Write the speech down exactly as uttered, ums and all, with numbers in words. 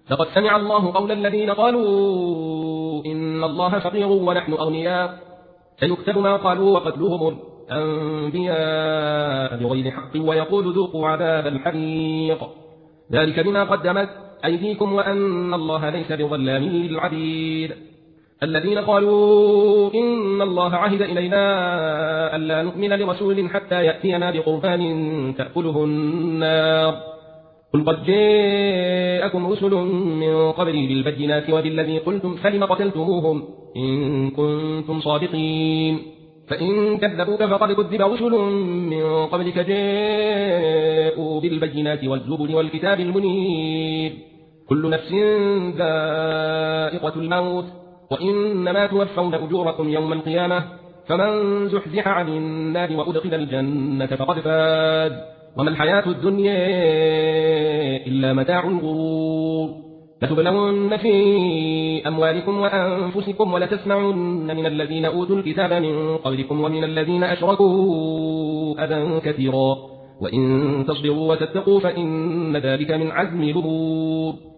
لقد سمع الله قول الذين قالوا إن الله فقير ونحن أغنياء سيكتب ما قالوا وقتلهم الأنبياء بغير حق ويقول ذوقوا عذاب الحريق ذلك بما قدمت أيديكم وأن الله ليس بظلام للعبيد الذين قالوا إن الله عهد إلينا ألا نؤمن لرسول حتى يأتينا بقربان تأكله النار قل قد جاءكم رسل من قبلي بالبينات وبالذي قلتم فلم قتلتموهم إن كنتم صادقين فإن كذبوك فقد كذب رسل من قبلك جاءوا بالبينات والزبر والكتاب المنير كل نفس ذائقة الموت وإنما توفون أجوركم يوم القيامة فمن زحزح عن النار وأدخل الجنة فقد فاز وما الحياة الدنيا إلا متاع الغرور لتبلون في أموالكم وأنفسكم ولتسمعن من الذين أوتوا الكتاب من قبلكم ومن الذين أشركوا أذى كثيرا وإن تصبروا وتتقوا فإن ذلك من عزم الأمور